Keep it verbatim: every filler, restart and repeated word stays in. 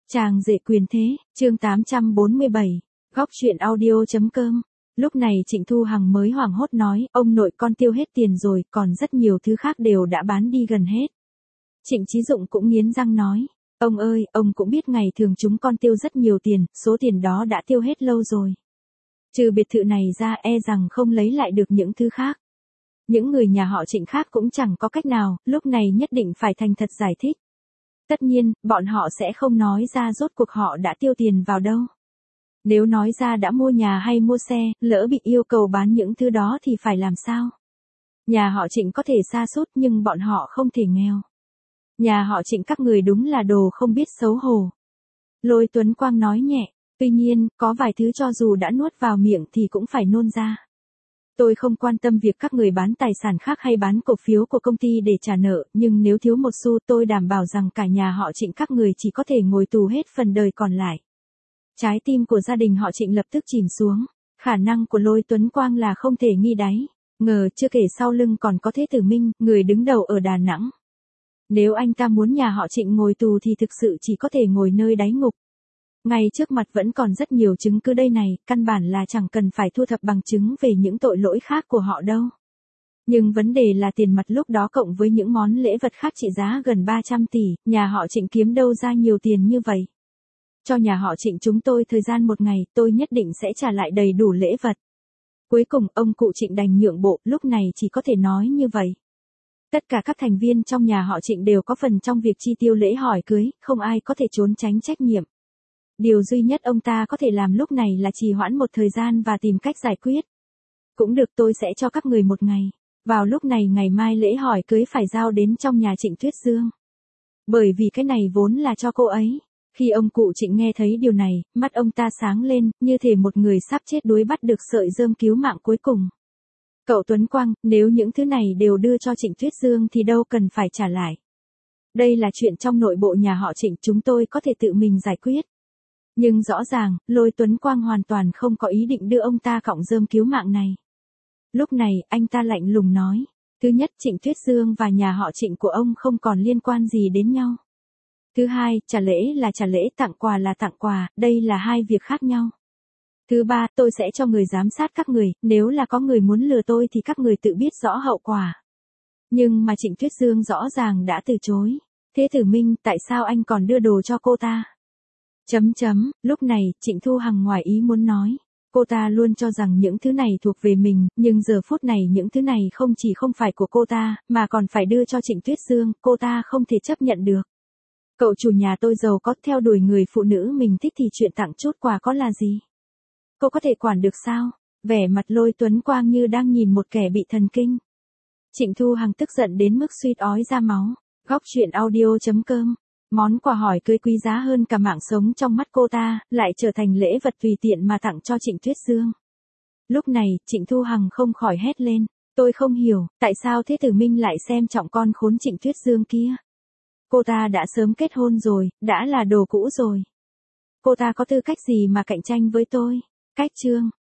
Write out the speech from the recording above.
Chàng rể quyền thế, chương tám trăm bốn mươi bảy, góc truyện audio.com. Lúc này Trịnh Thu Hằng mới hoảng hốt nói, ông nội con tiêu hết tiền rồi, còn rất nhiều thứ khác đều đã bán đi gần hết. Trịnh Chí Dụng cũng nghiến răng nói, ông ơi, ông cũng biết ngày thường chúng con tiêu rất nhiều tiền, số tiền đó đã tiêu hết lâu rồi. Trừ biệt thự này ra e rằng không lấy lại được những thứ khác. Những người nhà họ Trịnh khác cũng chẳng có cách nào, lúc này nhất định phải thành thật giải thích. Tất nhiên, bọn họ sẽ không nói ra rốt cuộc họ đã tiêu tiền vào đâu. Nếu nói ra đã mua nhà hay mua xe, lỡ bị yêu cầu bán những thứ đó thì phải làm sao? Nhà họ Trịnh có thể sa sút nhưng bọn họ không thể nghèo. Nhà họ Trịnh các người đúng là đồ không biết xấu hổ. Lôi Tuấn Quang nói nhẹ, tuy nhiên, có vài thứ cho dù đã nuốt vào miệng thì cũng phải nôn ra. Tôi không quan tâm việc các người bán tài sản khác hay bán cổ phiếu của công ty để trả nợ, nhưng nếu thiếu một xu tôi đảm bảo rằng cả nhà họ Trịnh các người chỉ có thể ngồi tù hết phần đời còn lại. Trái tim của gia đình họ Trịnh lập tức chìm xuống, khả năng của Lôi Tuấn Quang là không thể nghi đáy, ngờ chưa kể sau lưng còn có Thế Tử Minh, người đứng đầu ở Đà Nẵng. Nếu anh ta muốn nhà họ Trịnh ngồi tù thì thực sự chỉ có thể ngồi nơi đáy ngục. Ngay trước mặt vẫn còn rất nhiều chứng cứ đây này, căn bản là chẳng cần phải thu thập bằng chứng về những tội lỗi khác của họ đâu. Nhưng vấn đề là tiền mặt lúc đó cộng với những món lễ vật khác trị giá gần ba trăm tỷ, nhà họ Trịnh kiếm đâu ra nhiều tiền như vậy. Cho nhà họ Trịnh chúng tôi thời gian một ngày, tôi nhất định sẽ trả lại đầy đủ lễ vật. Cuối cùng ông cụ Trịnh đành nhượng bộ, lúc này chỉ có thể nói như vậy. Tất cả các thành viên trong nhà họ Trịnh đều có phần trong việc chi tiêu lễ hỏi cưới, không ai có thể trốn tránh trách nhiệm. Điều duy nhất ông ta có thể làm lúc này là trì hoãn một thời gian và tìm cách giải quyết. Cũng được, tôi sẽ cho các người một ngày. Vào lúc này ngày mai lễ hỏi cưới phải giao đến trong nhà Trịnh Tuyết Dương. Bởi vì cái này vốn là cho cô ấy. Khi ông cụ Trịnh nghe thấy điều này, mắt ông ta sáng lên, như thể một người sắp chết đuối bắt được sợi rơm cứu mạng cuối cùng. Cậu Tuấn Quang, nếu những thứ này đều đưa cho Trịnh Tuyết Dương thì đâu cần phải trả lại. Đây là chuyện trong nội bộ nhà họ Trịnh, chúng tôi có thể tự mình giải quyết. Nhưng rõ ràng, Lôi Tuấn Quang hoàn toàn không có ý định đưa ông ta cọng rơm cứu mạng này. Lúc này, anh ta lạnh lùng nói. Thứ nhất, Trịnh Tuyết Dương và nhà họ Trịnh của ông không còn liên quan gì đến nhau. Thứ hai, trả lễ là trả lễ, tặng quà là tặng quà, đây là hai việc khác nhau. Thứ ba, tôi sẽ cho người giám sát các người, nếu là có người muốn lừa tôi thì các người tự biết rõ hậu quả. Nhưng mà Trịnh Tuyết Dương rõ ràng đã từ chối. Thế Tử Minh, tại sao anh còn đưa đồ cho cô ta? Chấm chấm, lúc này, Trịnh Thu Hằng ngoài ý muốn nói. Cô ta luôn cho rằng những thứ này thuộc về mình, nhưng giờ phút này những thứ này không chỉ không phải của cô ta, mà còn phải đưa cho Trịnh Tuyết Dương, cô ta không thể chấp nhận được. Cậu chủ nhà tôi giàu có, theo đuổi người phụ nữ mình thích thì chuyện tặng chút quà có là gì? Cô có thể quản được sao? Vẻ mặt Lôi Tuấn Quang như đang nhìn một kẻ bị thần kinh. Trịnh Thu Hằng tức giận đến mức suýt ói ra máu. Góc truyện audio.com. Món quà hỏi cưới quý giá hơn cả mạng sống trong mắt cô ta, lại trở thành lễ vật tùy tiện mà tặng cho Trịnh Tuyết Dương. Lúc này, Trịnh Thu Hằng không khỏi hét lên. Tôi không hiểu, tại sao Thế Tử Minh lại xem trọng con khốn Trịnh Tuyết Dương kia? Cô ta đã sớm kết hôn rồi, đã là đồ cũ rồi. Cô ta có tư cách gì mà cạnh tranh với tôi? Cách chương.